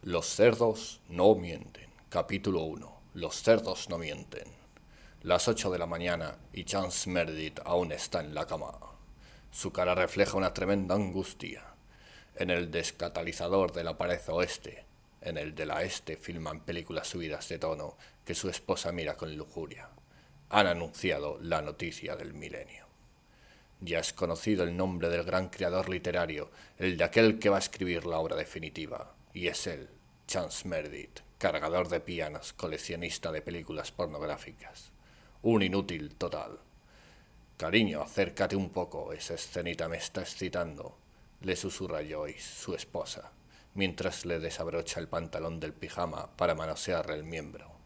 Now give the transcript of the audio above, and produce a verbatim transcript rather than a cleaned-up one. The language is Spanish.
Los cerdos no mienten. Capítulo uno. Los cerdos no mienten. Las ocho de la mañana y Chance Meredith aún está en la cama. Su cara refleja una tremenda angustia. En el descatalizador de la pared oeste, en el de la este filman películas subidas de tono que su esposa mira con lujuria. Han anunciado la noticia del milenio. Ya es conocido el nombre del gran creador literario, el de aquel que va a escribir la obra definitiva, y es él, Chance Meredith, cargador de pianos, coleccionista de películas pornográficas. Un inútil total. Cariño, acércate un poco, esa escenita me está excitando, le susurra Joyce, su esposa, mientras le desabrocha el pantalón del pijama para manosearle el miembro.